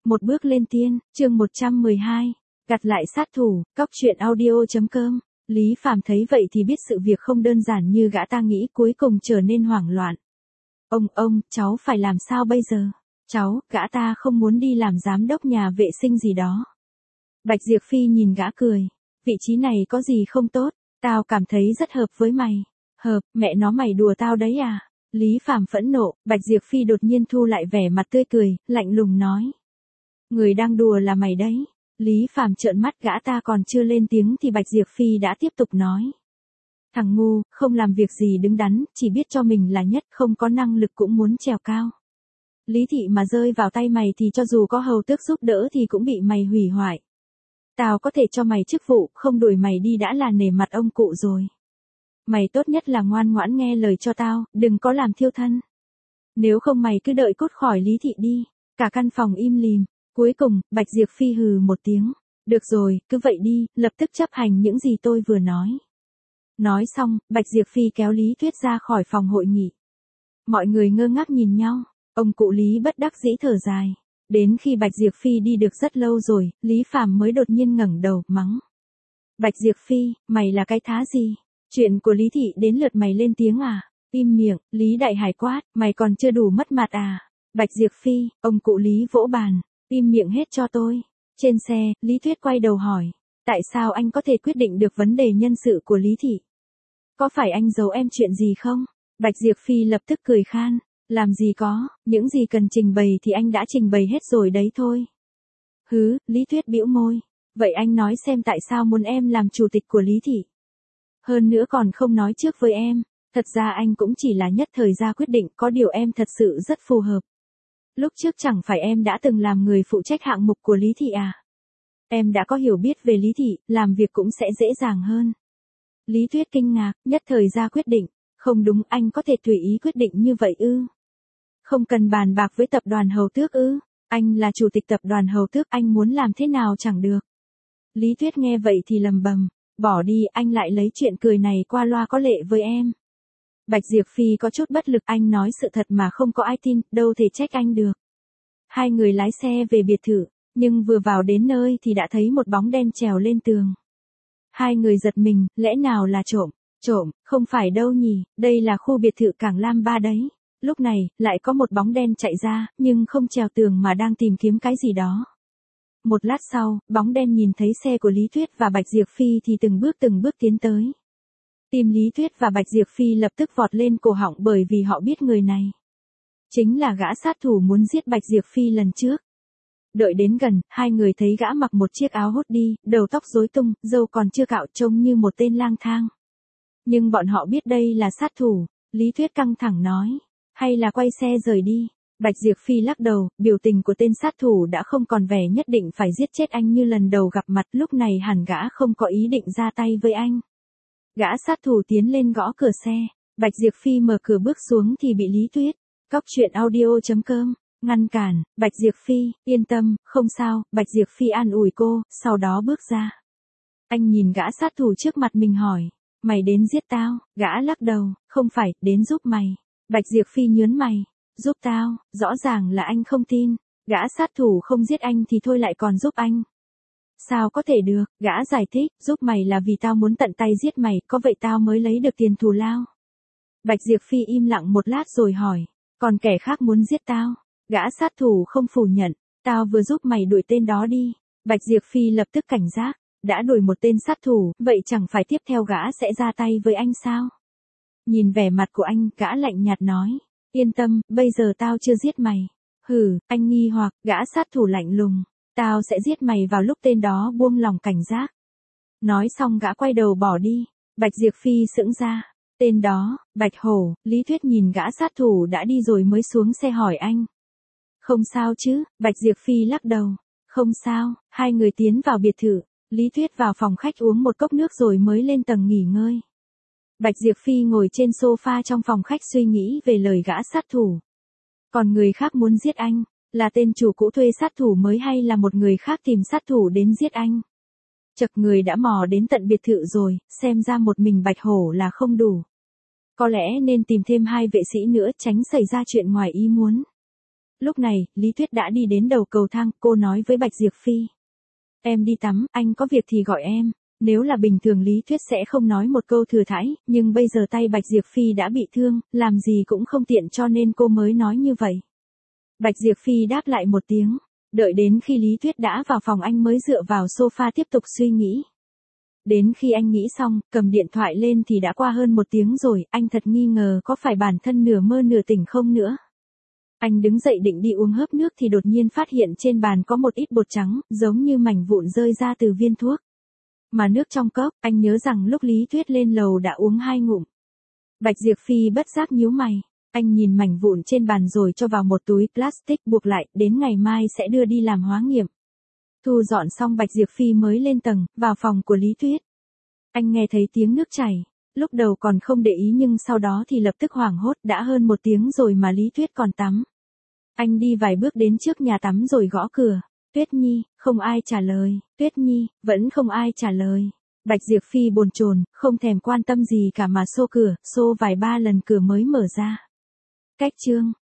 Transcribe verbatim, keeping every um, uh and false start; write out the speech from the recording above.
Một bước lên tiên, chương một trăm mười hai, gặt lại sát thủ, cóc truyện audio.com. Lý Phàm thấy vậy thì biết sự việc không đơn giản như gã ta nghĩ, cuối cùng trở nên hoảng loạn. Ông, ông, cháu phải làm sao bây giờ? Cháu, gã ta không muốn đi làm giám đốc nhà vệ sinh gì đó. Bạch Diệp Phi nhìn gã cười. Vị trí này có gì không tốt, tao cảm thấy rất hợp với mày. Hợp, mẹ nó mày đùa tao đấy à? Lý Phàm phẫn nộ, Bạch Diệp Phi đột nhiên thu lại vẻ mặt tươi cười, lạnh lùng nói. Người đang đùa là mày đấy. Lý Phàm trợn mắt, gã ta còn chưa lên tiếng thì Bạch Diệp Phi đã tiếp tục nói. Thằng ngu, không làm việc gì đứng đắn, chỉ biết cho mình là nhất, không có năng lực cũng muốn trèo cao. Lý thị mà rơi vào tay mày thì cho dù có hầu tước giúp đỡ thì cũng bị mày hủy hoại. Tao có thể cho mày chức vụ, không đuổi mày đi đã là nể mặt ông cụ rồi. Mày tốt nhất là ngoan ngoãn nghe lời cho tao, đừng có làm thiêu thân. Nếu không mày cứ đợi cút khỏi Lý thị đi. Cả căn phòng im lìm. Cuối cùng, Bạch Diệp Phi hừ một tiếng. Được rồi, cứ vậy đi, lập tức chấp hành những gì tôi vừa nói. Nói xong, Bạch Diệp Phi kéo Lý Tuyết ra khỏi phòng hội nghị. Mọi người ngơ ngác nhìn nhau, ông cụ Lý bất đắc dĩ thở dài. Đến khi Bạch Diệp Phi đi được rất lâu rồi, Lý Phàm mới đột nhiên ngẩng đầu, mắng. Bạch Diệp Phi, mày là cái thá gì? Chuyện của Lý thị đến lượt mày lên tiếng à? Im miệng, Lý Đại Hải quát, mày còn chưa đủ mất mặt à? Bạch Diệp Phi, ông cụ Lý vỗ bàn. Im miệng hết cho tôi. Trên xe, Lý Tuyết quay đầu hỏi. Tại sao anh có thể quyết định được vấn đề nhân sự của Lý thị? Có phải anh giấu em chuyện gì không? Bạch Diệp Phi lập tức cười khan. Làm gì có, những gì cần trình bày thì anh đã trình bày hết rồi đấy thôi. Hứ, Lý Tuyết bĩu môi. Vậy anh nói xem tại sao muốn em làm chủ tịch của Lý thị? Hơn nữa còn không nói trước với em. Thật ra anh cũng chỉ là nhất thời ra quyết định, có điều em thật sự rất phù hợp. Lúc trước chẳng phải em đã từng làm người phụ trách hạng mục của Lý thị à? Em đã có hiểu biết về Lý thị, làm việc cũng sẽ dễ dàng hơn. Lý Tuyết kinh ngạc, nhất thời ra quyết định. Không đúng, anh có thể tùy ý quyết định như vậy ư? Không cần bàn bạc với tập đoàn Hầu Tước ư? Anh là chủ tịch tập đoàn Hầu Tước, anh muốn làm thế nào chẳng được. Lý Tuyết nghe vậy thì lầm bầm. Bỏ đi, anh lại lấy chuyện cười này qua loa có lệ với em. Bạch Diệp Phi có chút bất lực, anh nói sự thật mà không có ai tin, đâu thể trách anh được. Hai người lái xe về biệt thự, nhưng vừa vào đến nơi thì đã thấy một bóng đen trèo lên tường. Hai người giật mình, lẽ nào là trộm? Trộm, không phải đâu nhỉ, đây là khu biệt thự Cảng Lam ba đấy. Lúc này, lại có một bóng đen chạy ra, nhưng không trèo tường mà đang tìm kiếm cái gì đó. Một lát sau, bóng đen nhìn thấy xe của Lý Tuyết và Bạch Diệp Phi thì từng bước từng bước tiến tới. Tim Lý Tuyết và Bạch Diệp Phi lập tức vọt lên cổ họng bởi vì họ biết người này chính là gã sát thủ muốn giết Bạch Diệp Phi lần trước. Đợi đến gần, hai người thấy gã mặc một chiếc áo hốt đi, đầu tóc rối tung, râu còn chưa cạo, trông như một tên lang thang. Nhưng bọn họ biết đây là sát thủ. Lý Tuyết căng thẳng nói, hay là quay xe rời đi. Bạch Diệp Phi lắc đầu, biểu tình của tên sát thủ đã không còn vẻ nhất định phải giết chết anh như lần đầu gặp mặt, lúc này hẳn gã không có ý định ra tay với anh. Gã sát thủ tiến lên gõ cửa xe, Bạch Diệp Phi mở cửa bước xuống thì bị Lý Tuyết, cóc truyện audio.com, ngăn cản. Bạch Diệp Phi, yên tâm, không sao. Bạch Diệp Phi an ủi cô, sau đó bước ra. Anh nhìn gã sát thủ trước mặt mình hỏi, mày đến giết tao? Gã lắc đầu, không phải, đến giúp mày. Bạch Diệp Phi nhớn mày, giúp tao, rõ ràng là anh không tin. Gã sát thủ không giết anh thì thôi lại còn giúp anh. Sao có thể được? Gã giải thích, giúp mày là vì tao muốn tận tay giết mày, có vậy tao mới lấy được tiền thù lao. Bạch Diệp Phi im lặng một lát rồi hỏi, còn kẻ khác muốn giết tao? Gã sát thủ không phủ nhận, tao vừa giúp mày đuổi tên đó đi. Bạch Diệp Phi lập tức cảnh giác, đã đuổi một tên sát thủ, vậy chẳng phải tiếp theo gã sẽ ra tay với anh sao? Nhìn vẻ mặt của anh, gã lạnh nhạt nói, yên tâm, bây giờ tao chưa giết mày. Hừ, anh nghi hoặc, gã sát thủ lạnh lùng, tao sẽ giết mày vào lúc tên đó buông lòng cảnh giác. Nói xong gã quay đầu bỏ đi. Bạch Diệp Phi sững ra. Tên đó, Bạch Hổ. Lý Tuyết nhìn gã sát thủ đã đi rồi mới xuống xe hỏi anh. Không sao chứ? Bạch Diệp Phi lắc đầu. Không sao. Hai người tiến vào biệt thự. Lý Tuyết vào phòng khách uống một cốc nước rồi mới lên tầng nghỉ ngơi. Bạch Diệp Phi ngồi trên sofa trong phòng khách suy nghĩ về lời gã sát thủ. Còn người khác muốn giết anh, là tên chủ cũ thuê sát thủ mới hay là một người khác tìm sát thủ đến giết anh? Chật, người đã mò đến tận biệt thự rồi, xem ra một mình Bạch Hổ là không đủ. Có lẽ nên tìm thêm hai vệ sĩ nữa tránh xảy ra chuyện ngoài ý muốn. Lúc này, Lý Tuyết đã đi đến đầu cầu thang, cô nói với Bạch Diệp Phi. Em đi tắm, anh có việc thì gọi em. Nếu là bình thường Lý Tuyết sẽ không nói một câu thừa thãi, nhưng bây giờ tay Bạch Diệp Phi đã bị thương, làm gì cũng không tiện cho nên cô mới nói như vậy. Bạch Diệp Phi đáp lại một tiếng, đợi đến khi Lý Tuyết đã vào phòng anh mới dựa vào sofa tiếp tục suy nghĩ. Đến khi anh nghĩ xong, cầm điện thoại lên thì đã qua hơn một tiếng rồi, anh thật nghi ngờ có phải bản thân nửa mơ nửa tỉnh không nữa. Anh đứng dậy định đi uống hớp nước thì đột nhiên phát hiện trên bàn có một ít bột trắng, giống như mảnh vụn rơi ra từ viên thuốc. Mà nước trong cốc, anh nhớ rằng lúc Lý Tuyết lên lầu đã uống hai ngụm. Bạch Diệp Phi bất giác nhíu mày, anh nhìn mảnh vụn trên bàn rồi cho vào một túi plastic buộc lại, đến ngày mai sẽ đưa đi làm hóa nghiệm. Thu dọn xong Bạch Diệp Phi mới lên tầng, vào phòng của Lý Tuyết. Anh nghe thấy tiếng nước chảy, lúc đầu còn không để ý nhưng sau đó thì lập tức hoảng hốt, đã hơn một tiếng rồi mà Lý Tuyết còn tắm. Anh đi vài bước đến trước nhà tắm rồi gõ cửa. Tuyết Nhi, không ai trả lời. Tuyết Nhi, vẫn không ai trả lời. Bạch Diệp Phi bồn chồn, không thèm quan tâm gì cả mà xô cửa, xô vài ba lần cửa mới mở ra. Cách chương